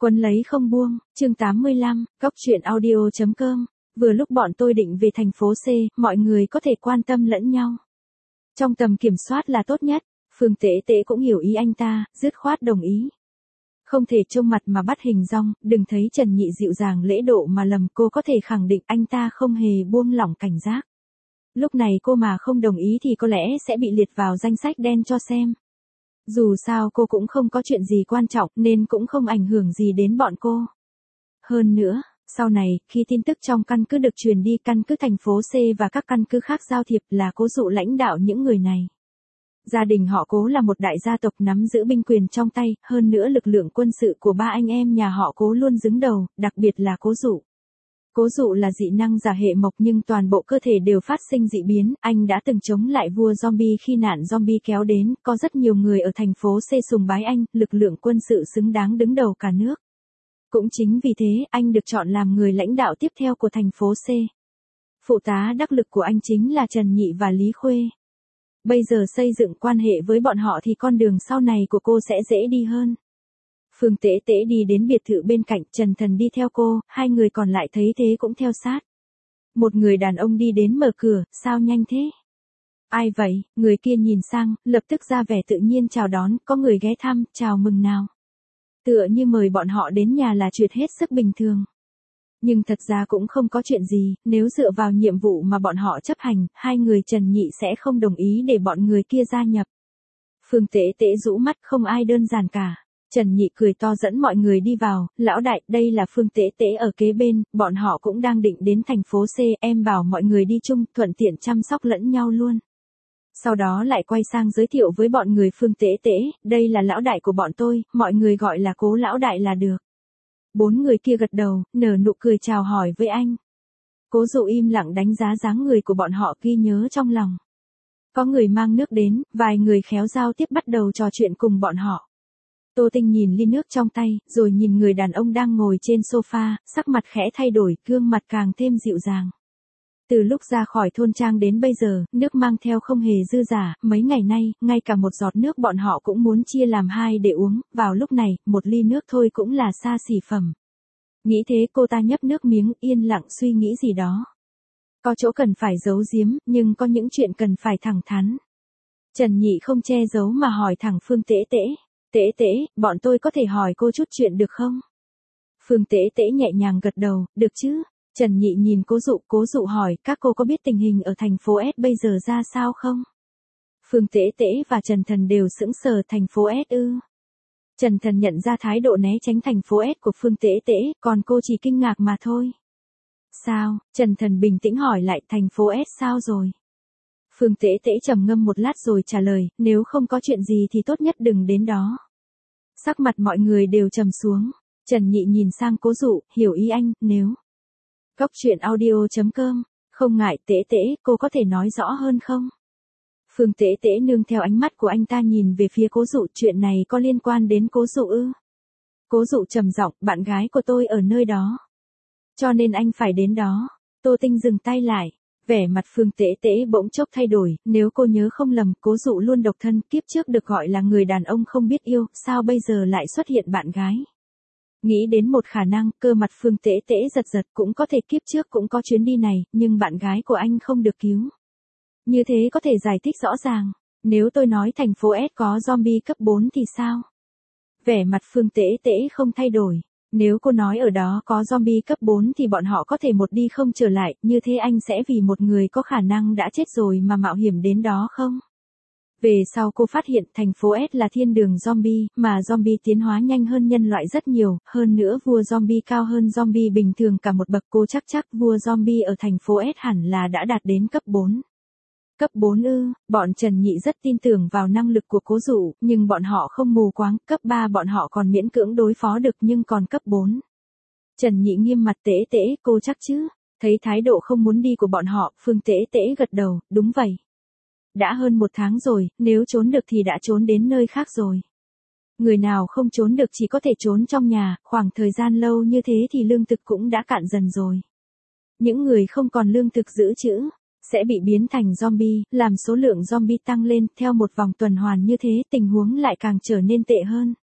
Quấn lấy không buông, chương 85, góc truyện audio.com. Vừa lúc bọn tôi định về thành phố C, mọi người có thể quan tâm lẫn nhau. Trong tầm kiểm soát là tốt nhất, Phương Tế Tế cũng hiểu ý anh ta, dứt khoát đồng ý. Không thể trông mặt mà bắt hình dong, đừng thấy Trần Nhị dịu dàng lễ độ mà lầm, cô có thể khẳng định anh ta không hề buông lỏng cảnh giác. Lúc này cô mà không đồng ý thì có lẽ sẽ bị liệt vào danh sách đen cho xem. Dù sao cô cũng không có chuyện gì quan trọng nên cũng không ảnh hưởng gì đến bọn cô. Hơn nữa, sau này, khi tin tức trong căn cứ được truyền đi căn cứ thành phố C và các căn cứ khác giao thiệp là Cố Dụ lãnh đạo những người này. Gia đình họ Cố là một đại gia tộc nắm giữ binh quyền trong tay, hơn nữa lực lượng quân sự của ba anh em nhà họ Cố luôn đứng đầu, đặc biệt là Cố Dụ. Cố Dụ là dị năng giả hệ mộc nhưng toàn bộ cơ thể đều phát sinh dị biến, anh đã từng chống lại vua zombie khi nạn zombie kéo đến, có rất nhiều người ở thành phố C sùng bái anh, lực lượng quân sự xứng đáng đứng đầu cả nước. Cũng chính vì thế, anh được chọn làm người lãnh đạo tiếp theo của thành phố C. Phụ tá đắc lực của anh chính là Trần Nhị và Lý Khuê. Bây giờ xây dựng quan hệ với bọn họ thì con đường sau này của cô sẽ dễ đi hơn. Phương Tế Tế đi đến biệt thự bên cạnh, Trần Thần đi theo cô, hai người còn lại thấy thế cũng theo sát. Một người đàn ông đi đến mở cửa, sao nhanh thế? Ai vậy? Người kia nhìn sang, lập tức ra vẻ tự nhiên chào đón, có người ghé thăm, chào mừng nào. Tựa như mời bọn họ đến nhà là chuyện hết sức bình thường. Nhưng thật ra cũng không có chuyện gì, nếu dựa vào nhiệm vụ mà bọn họ chấp hành, hai người Trần Nhị sẽ không đồng ý để bọn người kia gia nhập. Phương Tế Tế rũ mắt, không ai đơn giản cả. Trần Nhị cười to dẫn mọi người đi vào, lão đại, đây là Phương Tế Tế ở kế bên, bọn họ cũng đang định đến thành phố C, em bảo mọi người đi chung, thuận tiện chăm sóc lẫn nhau luôn. Sau đó lại quay sang giới thiệu với bọn người Phương Tế Tế, đây là lão đại của bọn tôi, mọi người gọi là Cố lão đại là được. Bốn người kia gật đầu, nở nụ cười chào hỏi với anh. Cố Dụ im lặng đánh giá dáng người của bọn họ, ghi nhớ trong lòng. Có người mang nước đến, vài người khéo giao tiếp bắt đầu trò chuyện cùng bọn họ. Tô Tinh nhìn ly nước trong tay, rồi nhìn người đàn ông đang ngồi trên sofa, sắc mặt khẽ thay đổi, gương mặt càng thêm dịu dàng. Từ lúc ra khỏi thôn trang đến bây giờ, nước mang theo không hề dư giả, mấy ngày nay, ngay cả một giọt nước bọn họ cũng muốn chia làm hai để uống, vào lúc này, một ly nước thôi cũng là xa xỉ phẩm. Nghĩ thế cô ta nhấp nước miếng, yên lặng suy nghĩ gì đó. Có chỗ cần phải giấu giếm, nhưng có những chuyện cần phải thẳng thắn. Trần Nhị không che giấu mà hỏi thẳng Phương Tế Tế. Tế Tế, bọn tôi có thể hỏi cô chút chuyện được không? Phương Tế Tế nhẹ nhàng gật đầu, được chứ? Trần Nhị nhìn Cố Dụ hỏi, các cô có biết tình hình ở thành phố S bây giờ ra sao không? Phương Tế Tế và Trần Thần đều sững sờ, thành phố S ư? Trần Thần nhận ra thái độ né tránh thành phố S của Phương Tế Tế, còn cô chỉ kinh ngạc mà thôi. Sao? Trần Thần bình tĩnh hỏi lại, thành phố S sao rồi? Phương Tế Tế trầm ngâm một lát rồi trả lời, nếu không có chuyện gì thì tốt nhất đừng đến đó. Sắc mặt mọi người đều trầm xuống. Trần Nhị nhìn sang Cố Dụ, hiểu ý anh, nếu. Góc truyện audio.com, không ngại Tế Tế, cô có thể nói rõ hơn không? Phương Tế Tế nương theo ánh mắt của anh ta nhìn về phía Cố Dụ, chuyện này có liên quan đến Cố Dụ ư? Cố Dụ trầm giọng, bạn gái của tôi ở nơi đó. Cho nên anh phải đến đó. Tô Tinh dừng tay lại. Vẻ mặt Phương Tế Tế bỗng chốc thay đổi, nếu cô nhớ không lầm, Cố Dụ luôn độc thân, kiếp trước được gọi là người đàn ông không biết yêu, sao bây giờ lại xuất hiện bạn gái? Nghĩ đến một khả năng, cơ mặt Phương Tế Tế giật giật, cũng có thể kiếp trước cũng có chuyến đi này, nhưng bạn gái của anh không được cứu. Như thế có thể giải thích rõ ràng, nếu tôi nói thành phố S có zombie cấp 4 thì sao? Vẻ mặt Phương Tế Tế không thay đổi. Nếu cô nói ở đó có zombie cấp 4 thì bọn họ có thể một đi không trở lại, như thế anh sẽ vì một người có khả năng đã chết rồi mà mạo hiểm đến đó không? Về sau cô phát hiện thành phố S là thiên đường zombie, mà zombie tiến hóa nhanh hơn nhân loại rất nhiều, hơn nữa vua zombie cao hơn zombie bình thường cả một bậc, cô chắc vua zombie ở thành phố S hẳn là đã đạt đến cấp 4. Cấp 4 ư? Bọn Trần Nhị rất tin tưởng vào năng lực của Cố Dụ, nhưng bọn họ không mù quáng, cấp 3 bọn họ còn miễn cưỡng đối phó được nhưng còn cấp 4. Trần Nhị nghiêm mặt, Tế Tế, cô chắc chứ? Thấy thái độ không muốn đi của bọn họ, Phương Tế Tế gật đầu, đúng vậy. Đã hơn 1 tháng rồi, nếu trốn được thì đã trốn đến nơi khác rồi. Người nào không trốn được chỉ có thể trốn trong nhà, khoảng thời gian lâu như thế thì lương thực cũng đã cạn dần rồi. Những người không còn lương thực giữ trữ sẽ bị biến thành zombie, làm số lượng zombie tăng lên, theo một vòng tuần hoàn như thế tình huống lại càng trở nên tệ hơn.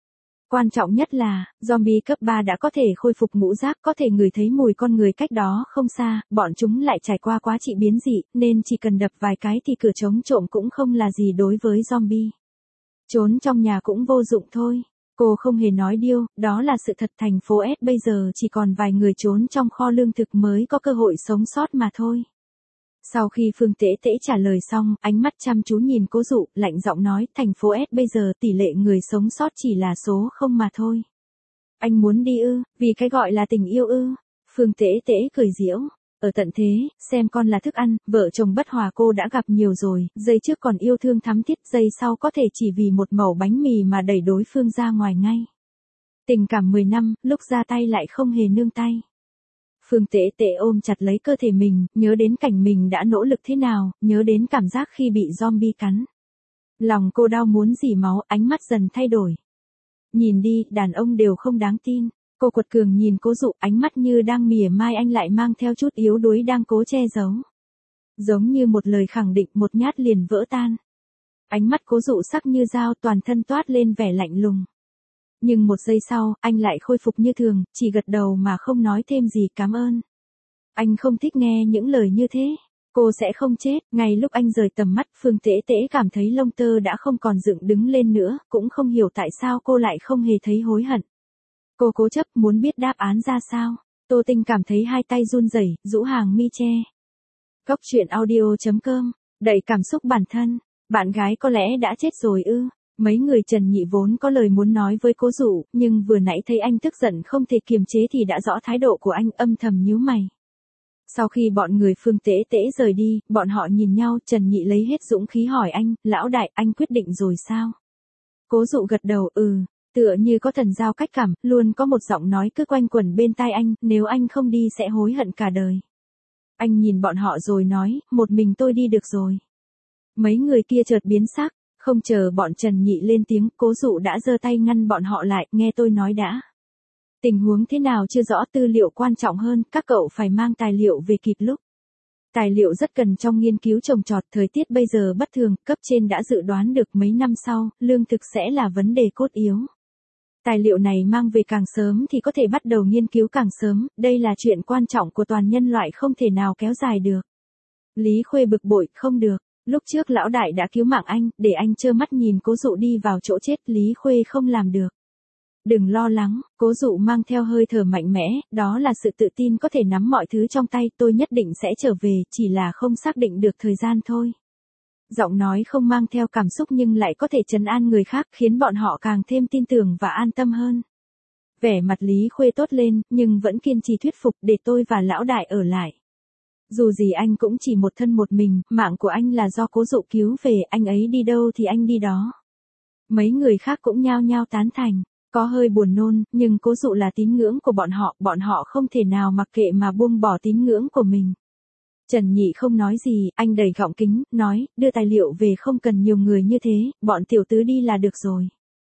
Quan trọng nhất là, zombie cấp 3 đã có thể khôi phục ngũ giác, có thể ngửi thấy mùi con người cách đó không xa, bọn chúng lại trải qua quá trị biến dị, nên chỉ cần đập vài cái thì cửa chống trộm cũng không là gì đối với zombie. Trốn trong nhà cũng vô dụng thôi. Cô không hề nói điêu, đó là sự thật. Thành phố S bây giờ chỉ còn vài người trốn trong kho lương thực mới có cơ hội sống sót mà thôi. Sau khi Phương Tễ Tễ trả lời xong, ánh mắt chăm chú nhìn Cố Dụ, lạnh giọng nói, thành phố S bây giờ tỷ lệ người sống sót chỉ là số không mà thôi. Anh muốn đi ư, vì cái gọi là tình yêu ư? Phương Tễ Tễ cười giễu. Ở tận thế, xem con là thức ăn, vợ chồng bất hòa cô đã gặp nhiều rồi, giây trước còn yêu thương thắm thiết, giây sau có thể chỉ vì một mẩu bánh mì mà đẩy đối phương ra ngoài ngay. Tình cảm 10 năm, lúc ra tay lại không hề nương tay. Phương Tễ Tễ ôm chặt lấy cơ thể mình, nhớ đến cảnh mình đã nỗ lực thế nào, nhớ đến cảm giác khi bị zombie cắn. Lòng cô đau muốn rỉ máu, ánh mắt dần thay đổi. Nhìn đi, đàn ông đều không đáng tin. Cô quật cường nhìn Cố Dụ, ánh mắt như đang mỉa mai anh lại mang theo chút yếu đuối đang cố che giấu. Giống như một lời khẳng định, một nhát liền vỡ tan. Ánh mắt Cố Dụ sắc như dao, toàn thân toát lên vẻ lạnh lùng. Nhưng một giây sau, anh lại khôi phục như thường, chỉ gật đầu mà không nói thêm gì. Cảm ơn. Anh không thích nghe những lời như thế. Cô sẽ không chết. Ngay lúc anh rời tầm mắt, Phương Tễ Tễ cảm thấy lông tơ đã không còn dựng đứng lên nữa, cũng không hiểu tại sao cô lại không hề thấy hối hận. Cô cố chấp muốn biết đáp án ra sao. Tô Tinh cảm thấy hai tay run rẩy, rũ hàng mi che. Góc truyện audio.com, đầy cảm xúc bản thân. Bạn gái có lẽ đã chết rồi ư? Mấy người Trần Nhị vốn có lời muốn nói với Cố Dụ, nhưng vừa nãy thấy anh tức giận không thể kiềm chế thì đã rõ thái độ của anh, âm thầm nhíu mày. Sau khi bọn người Phương Tễ Tễ rời đi, bọn họ nhìn nhau, Trần Nhị lấy hết dũng khí hỏi anh, lão đại, anh quyết định rồi sao? Cố Dụ gật đầu, tựa như có thần giao cách cảm, luôn có một giọng nói cứ quanh quẩn bên tai anh, nếu anh không đi sẽ hối hận cả đời. Anh nhìn bọn họ rồi nói, một mình tôi đi được rồi. Mấy người kia chợt biến sắc, không chờ bọn Trần Nhị lên tiếng, Cố Dụ đã giơ tay ngăn bọn họ lại, nghe tôi nói đã. Tình huống thế nào chưa rõ, tư liệu quan trọng hơn, các cậu phải mang tài liệu về kịp lúc. Tài liệu rất cần trong nghiên cứu trồng trọt, thời tiết bây giờ bất thường, cấp trên đã dự đoán được mấy năm sau, lương thực sẽ là vấn đề cốt yếu. Tài liệu này mang về càng sớm thì có thể bắt đầu nghiên cứu càng sớm, đây là chuyện quan trọng của toàn nhân loại không thể nào kéo dài được. Lý Khuê bực bội, không được, lúc trước lão đại đã cứu mạng anh, để anh trơ mắt nhìn Cố Dụ đi vào chỗ chết, Lý Khuê không làm được. Đừng lo lắng, Cố Dụ mang theo hơi thở mạnh mẽ, đó là sự tự tin có thể nắm mọi thứ trong tay, tôi nhất định sẽ trở về, chỉ là không xác định được thời gian thôi. Giọng nói không mang theo cảm xúc nhưng lại có thể trấn an người khác, khiến bọn họ càng thêm tin tưởng và an tâm hơn. Vẻ mặt Lý Khuê tốt lên, nhưng vẫn kiên trì thuyết phục, để tôi và lão đại ở lại. Dù gì anh cũng chỉ một thân một mình, mạng của anh là do Cố Dụ cứu về, anh ấy đi đâu thì anh đi đó. Mấy người khác cũng nhao nhao tán thành. Có hơi buồn nôn, nhưng Cố Dụ là tín ngưỡng của bọn họ không thể nào mặc kệ mà buông bỏ tín ngưỡng của mình. Trần Nhị không nói gì, anh đẩy gọng kính, nói, đưa tài liệu về không cần nhiều người như thế, bọn tiểu tứ đi là được rồi.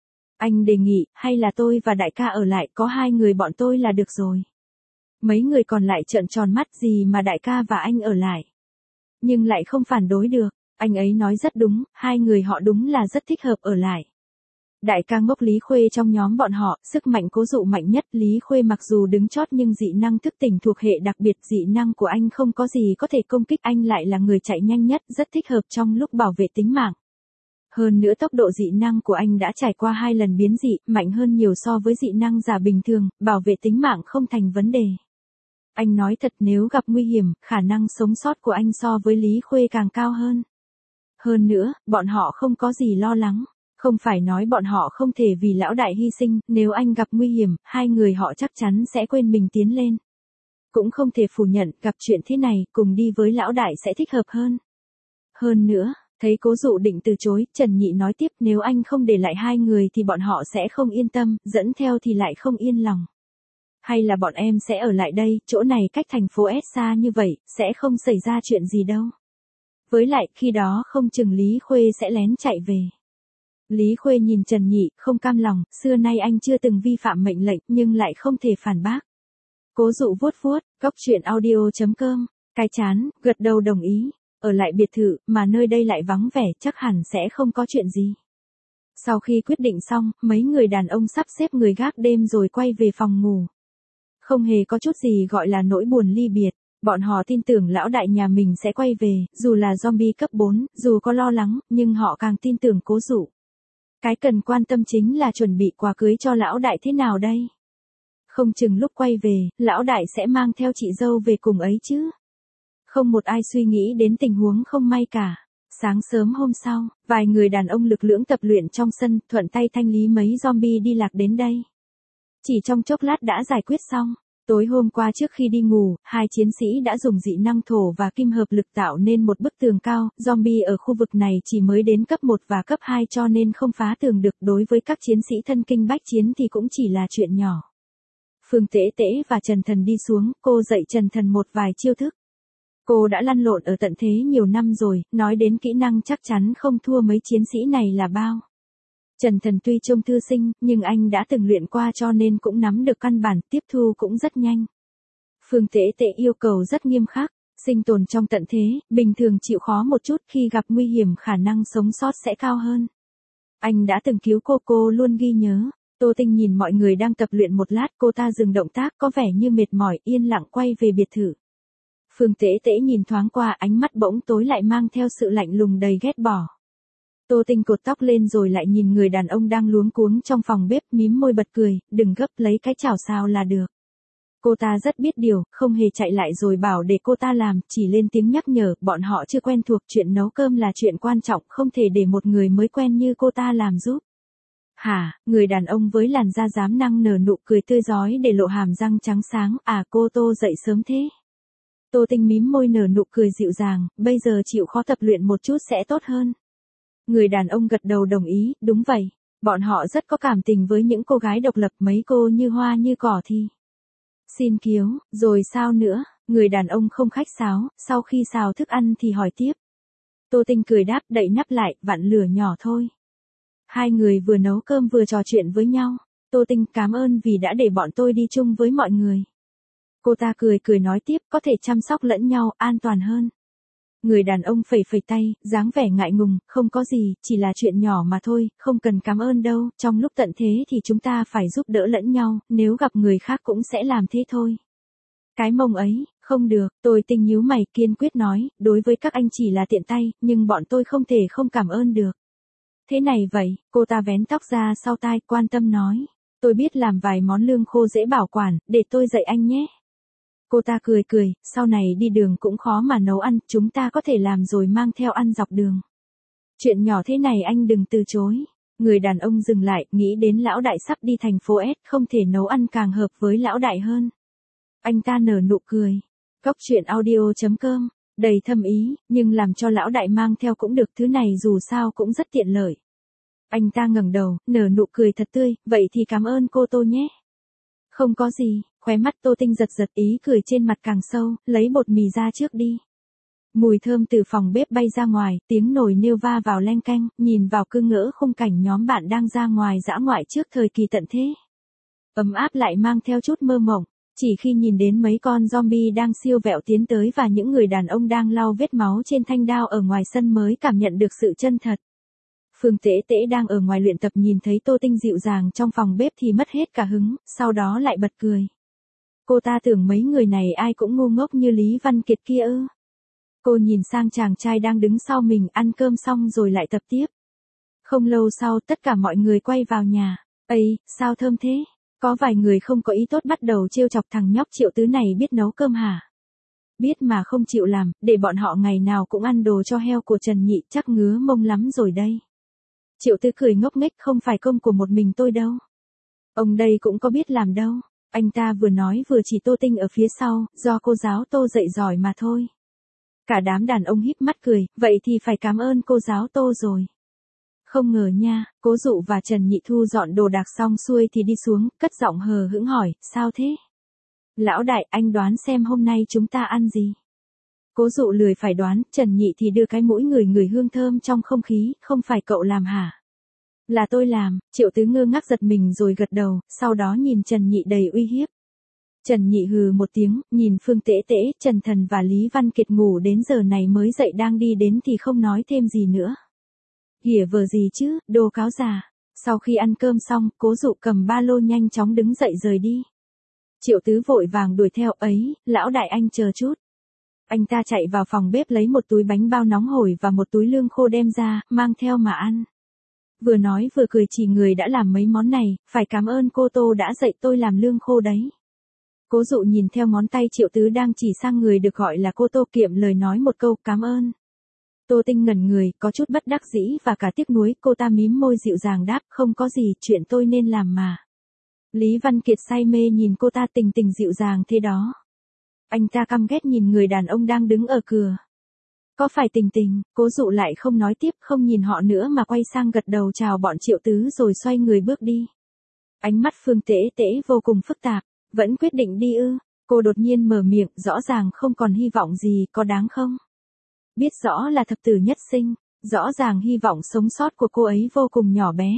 Anh đề nghị, hay là tôi và đại ca ở lại, có 2 người bọn tôi là được rồi. Mấy người còn lại trợn tròn mắt, gì mà đại ca và anh ở lại. Nhưng lại không phản đối được, anh ấy nói rất đúng, 2 người họ đúng là rất thích hợp ở lại. Đại ca ngốc Lý Khuê trong nhóm bọn họ, sức mạnh Cố Dụ mạnh nhất, Lý Khuê mặc dù đứng chót nhưng dị năng thức tỉnh thuộc hệ đặc biệt, dị năng của anh không có gì có thể công kích, anh lại là người chạy nhanh nhất, rất thích hợp trong lúc bảo vệ tính mạng. Hơn nữa tốc độ dị năng của anh đã trải qua 2 lần biến dị, mạnh hơn nhiều so với dị năng giả bình thường, bảo vệ tính mạng không thành vấn đề. Anh nói thật, nếu gặp nguy hiểm, khả năng sống sót của anh so với Lý Khuê càng cao hơn. Hơn nữa, bọn họ không có gì lo lắng. Không phải nói bọn họ không thể vì lão đại hy sinh, nếu anh gặp nguy hiểm, 2 người họ chắc chắn sẽ quên mình tiến lên. Cũng không thể phủ nhận, gặp chuyện thế này, cùng đi với lão đại sẽ thích hợp hơn. Hơn nữa, thấy Cố Dụ định từ chối, Trần Nhị nói tiếp, nếu anh không để lại 2 người thì bọn họ sẽ không yên tâm, dẫn theo thì lại không yên lòng. Hay là bọn em sẽ ở lại đây, chỗ này cách thành phố S xa như vậy, sẽ không xảy ra chuyện gì đâu. Với lại, khi đó không chừng Lý Khuê sẽ lén chạy về. Lý Khuê nhìn Trần Nhị, không cam lòng, xưa nay anh chưa từng vi phạm mệnh lệnh, nhưng lại không thể phản bác. Cố Dụ vuốt vuốt, góc truyện audio.com, cái chán, gật đầu đồng ý, ở lại biệt thự, mà nơi đây lại vắng vẻ, chắc hẳn sẽ không có chuyện gì. Sau khi quyết định xong, mấy người đàn ông sắp xếp người gác đêm rồi quay về phòng ngủ. Không hề có chút gì gọi là nỗi buồn ly biệt. Bọn họ tin tưởng lão đại nhà mình sẽ quay về, dù là zombie cấp 4, dù có lo lắng, nhưng họ càng tin tưởng Cố Dụ. Cái cần quan tâm chính là chuẩn bị quà cưới cho lão đại thế nào đây? Không chừng lúc quay về, lão đại sẽ mang theo chị dâu về cùng ấy chứ. Không một ai suy nghĩ đến tình huống không may cả. Sáng sớm hôm sau, vài người đàn ông lực lưỡng tập luyện trong sân, thuận tay thanh lý mấy zombie đi lạc đến đây. Chỉ trong chốc lát đã giải quyết xong. Tối hôm qua trước khi đi ngủ, hai chiến sĩ đã dùng dị năng thổ và kim hợp lực tạo nên một bức tường cao, zombie ở khu vực này chỉ mới đến cấp 1 và cấp 2 cho nên không phá tường được, đối với các chiến sĩ thân kinh bách chiến thì cũng chỉ là chuyện nhỏ. Phương Tễ Tễ và Trần Thần đi xuống, cô dạy Trần Thần một vài chiêu thức. Cô đã lăn lộn ở tận thế nhiều năm rồi, nói đến kỹ năng chắc chắn không thua mấy chiến sĩ này là bao. Trần Thần tuy trông thư sinh, nhưng anh đã từng luyện qua cho nên cũng nắm được căn bản, tiếp thu cũng rất nhanh. Phương Tễ Tễ yêu cầu rất nghiêm khắc, sinh tồn trong tận thế, bình thường chịu khó một chút, khi gặp nguy hiểm khả năng sống sót sẽ cao hơn. Anh đã từng cứu cô luôn ghi nhớ. Tô Tinh nhìn mọi người đang tập luyện một lát, cô ta dừng động tác có vẻ như mệt mỏi, yên lặng quay về biệt thự. Phương Tễ Tễ nhìn thoáng qua, ánh mắt bỗng tối lại mang theo sự lạnh lùng đầy ghét bỏ. Tô Tinh cột tóc lên rồi lại nhìn người đàn ông đang luống cuống trong phòng bếp, mím môi bật cười, đừng gấp, lấy cái chảo xào là được. Cô ta rất biết điều, không hề chạy lại rồi bảo để cô ta làm, chỉ lên tiếng nhắc nhở, bọn họ chưa quen thuộc, chuyện nấu cơm là chuyện quan trọng, không thể để một người mới quen như cô ta làm giúp. Hả, người đàn ông với làn da dám năng nở nụ cười tươi rói để lộ hàm răng trắng sáng, à cô Tô dậy sớm thế. Tô Tinh mím môi nở nụ cười dịu dàng, bây giờ chịu khó tập luyện một chút sẽ tốt hơn. Người đàn ông gật đầu đồng ý, đúng vậy, bọn họ rất có cảm tình với những cô gái độc lập, mấy cô như hoa như cỏ thì. Xin kiếu, rồi sao nữa, người đàn ông không khách sáo, sau khi xào thức ăn thì hỏi tiếp. Tô Tinh cười đáp, đậy nắp lại, vặn lửa nhỏ thôi. Hai người vừa nấu cơm vừa trò chuyện với nhau. Tô Tinh, cảm ơn vì đã để bọn tôi đi chung với mọi người. Cô ta cười nói tiếp, có thể chăm sóc lẫn nhau, an toàn hơn. Người đàn ông phẩy tay, dáng vẻ ngại ngùng, không có gì, chỉ là chuyện nhỏ mà thôi, không cần cảm ơn đâu, trong lúc tận thế thì chúng ta phải giúp đỡ lẫn nhau, nếu gặp người khác cũng sẽ làm thế thôi. Cái mông ấy, không được, tôi Tinh nhíu mày kiên quyết nói, đối với các anh chỉ là tiện tay, nhưng bọn tôi không thể không cảm ơn được. Thế này vậy, cô ta vén tóc ra sau tai, quan tâm nói, tôi biết làm vài món lương khô dễ bảo quản, để tôi dạy anh nhé. Cô ta cười, sau này đi đường cũng khó mà nấu ăn, chúng ta có thể làm rồi mang theo ăn dọc đường. Chuyện nhỏ thế này anh đừng từ chối. Người đàn ông dừng lại, nghĩ đến lão đại sắp đi thành phố S, không thể nấu ăn càng hợp với lão đại hơn. Anh ta nở nụ cười. Góc truyện audio.com, đầy thâm ý, nhưng làm cho lão đại mang theo cũng được, thứ này dù sao cũng rất tiện lợi. Anh ta ngẩng đầu, nở nụ cười thật tươi, vậy thì cảm ơn cô Tô nhé. Không có gì, khóe mắt Tô Tinh giật ý cười trên mặt càng sâu, lấy bột mì ra trước đi. Mùi thơm từ phòng bếp bay ra ngoài, tiếng nồi niêu va vào leng keng, nhìn vào cứ ngỡ khung cảnh nhóm bạn đang ra ngoài dã ngoại trước thời kỳ tận thế. Ấm áp lại mang theo chút mơ mộng, chỉ khi nhìn đến mấy con zombie đang siêu vẹo tiến tới và những người đàn ông đang lau vết máu trên thanh đao ở ngoài sân mới cảm nhận được sự chân thật. Phương Tễ Tễ đang ở ngoài luyện tập nhìn thấy Tô Tinh dịu dàng trong phòng bếp thì mất hết cả hứng, sau đó lại bật cười. Cô ta tưởng mấy người này ai cũng ngu ngốc như Lý Văn Kiệt kia ư. Cô nhìn sang chàng trai đang đứng sau mình, ăn cơm xong rồi lại tập tiếp. Không lâu sau tất cả mọi người quay vào nhà. Ây, sao thơm thế? Có vài người không có ý tốt bắt đầu trêu chọc thằng nhóc Triệu Tứ này biết nấu cơm hả? Biết mà không chịu làm, để bọn họ ngày nào cũng ăn đồ cho heo của Trần Nhị, chắc ngứa mông lắm rồi đây. Triệu Tứ cười ngốc nghếch, không phải công của một mình tôi đâu. Ông đây cũng có biết làm đâu. Anh ta vừa nói vừa chỉ Tô Tinh ở phía sau, do cô giáo Tô dạy giỏi mà thôi. Cả đám đàn ông híp mắt cười, vậy thì phải cảm ơn cô giáo Tô rồi. Không ngờ nha, Cố Dụ và Trần Nhị thu dọn đồ đạc xong xuôi thì đi xuống, cất giọng hờ hững hỏi, sao thế? Lão đại, anh đoán xem hôm nay chúng ta ăn gì? Cố Dụ lười phải đoán, Trần Nhị thì đưa cái mũi ngửi hương thơm trong không khí, không phải cậu làm hả? Là tôi làm, Triệu Tứ ngơ ngác giật mình rồi gật đầu, sau đó nhìn Trần Nhị đầy uy hiếp. Trần Nhị hừ một tiếng, nhìn Phương Tễ Tễ, Trần Thần và Lý Văn Kiệt ngủ đến giờ này mới dậy đang đi đến thì không nói thêm gì nữa. Ghỉa vờ gì chứ, đồ cáo già. Sau khi ăn cơm xong, Cố Dụ cầm ba lô nhanh chóng đứng dậy rời đi. Triệu Tứ vội vàng đuổi theo, ấy, lão đại anh chờ chút. Anh ta chạy vào phòng bếp lấy một túi bánh bao nóng hổi và một túi lương khô đem ra, mang theo mà ăn. Vừa nói vừa cười chỉ người đã làm mấy món này, phải cảm ơn cô Tô đã dạy tôi làm lương khô đấy. Cố Dụ nhìn theo ngón tay Triệu Tứ đang chỉ sang người được gọi là cô Tô kiệm lời nói một câu cảm ơn. Tô Tinh ngẩn người, có chút bất đắc dĩ và cả tiếc nuối, cô ta mím môi dịu dàng đáp, không có gì, chuyện tôi nên làm mà. Lý Văn Kiệt say mê nhìn cô ta tình tình dịu dàng thế đó. Anh ta căm ghét nhìn người đàn ông đang đứng ở cửa. Có phải Tình Tình, Cố Dụ lại không nói tiếp, không nhìn họ nữa mà quay sang gật đầu chào bọn Triệu Tứ rồi xoay người bước đi. Ánh mắt Phương Tễ Tễ vô cùng phức tạp, vẫn quyết định đi ư? Cô đột nhiên mở miệng, rõ ràng không còn hy vọng gì, có đáng không? Biết rõ là thập tử nhất sinh, rõ ràng hy vọng sống sót của cô ấy vô cùng nhỏ bé.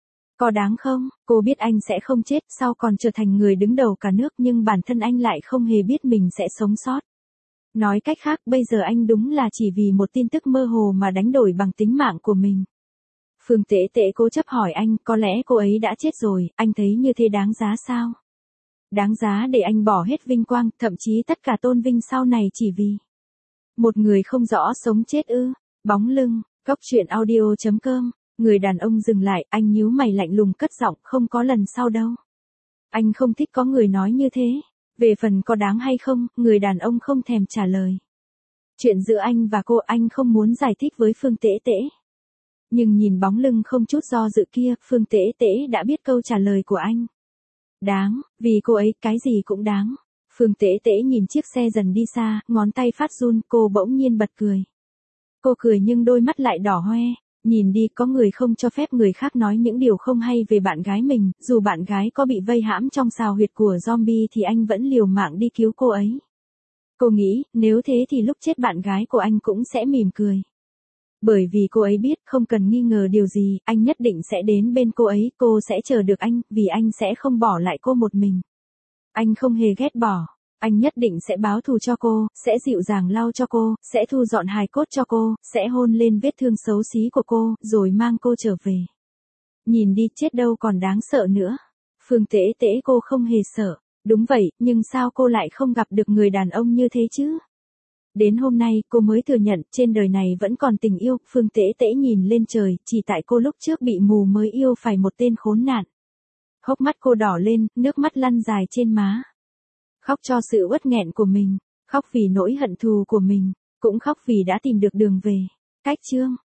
Có đáng không? Cô biết anh sẽ không chết, sau còn trở thành người đứng đầu cả nước, nhưng bản thân anh lại không hề biết mình sẽ sống sót. Nói cách khác, bây giờ anh đúng là chỉ vì một tin tức mơ hồ mà đánh đổi bằng tính mạng của mình. Phương Tễ Tễ cố chấp hỏi anh, có lẽ cô ấy đã chết rồi, anh thấy như thế đáng giá sao? Đáng giá để anh bỏ hết vinh quang, thậm chí tất cả tôn vinh sau này chỉ vì một người không rõ sống chết ư? Bóng lưng, Cóc Truyện Audio.com. Người đàn ông dừng lại, anh nhíu mày lạnh lùng cất giọng, không có lần sau đâu. Anh không thích có người nói như thế. Về phần có đáng hay không, người đàn ông không thèm trả lời. Chuyện giữa anh và cô anh không muốn giải thích với Phương Tễ Tễ. Nhưng nhìn bóng lưng không chút do dự kia, Phương Tễ Tễ đã biết câu trả lời của anh. Đáng, vì cô ấy cái gì cũng đáng. Phương Tễ Tễ nhìn chiếc xe dần đi xa, ngón tay phát run, cô bỗng nhiên bật cười. Cô cười nhưng đôi mắt lại đỏ hoe. Nhìn đi, có người không cho phép người khác nói những điều không hay về bạn gái mình, dù bạn gái có bị vây hãm trong sào huyệt của zombie thì anh vẫn liều mạng đi cứu cô ấy. Cô nghĩ, nếu thế thì lúc chết bạn gái của anh cũng sẽ mỉm cười. Bởi vì cô ấy biết, không cần nghi ngờ điều gì, anh nhất định sẽ đến bên cô ấy, cô sẽ chờ được anh, vì anh sẽ không bỏ lại cô một mình. Anh không hề ghét bỏ. Anh nhất định sẽ báo thù cho cô, sẽ dịu dàng lau cho cô, sẽ thu dọn hài cốt cho cô, sẽ hôn lên vết thương xấu xí của cô, rồi mang cô trở về. Nhìn đi, chết đâu còn đáng sợ nữa. Phương Tễ Tễ cô không hề sợ. Đúng vậy, nhưng sao cô lại không gặp được người đàn ông như thế chứ? Đến hôm nay, cô mới thừa nhận, trên đời này vẫn còn tình yêu. Phương Tễ Tễ nhìn lên trời, chỉ tại cô lúc trước bị mù mới yêu phải một tên khốn nạn. Hốc mắt cô đỏ lên, nước mắt lăn dài trên má. Khóc cho sự uất nghẹn của mình, khóc vì nỗi hận thù của mình, cũng khóc vì đã tìm được đường về. Cách chương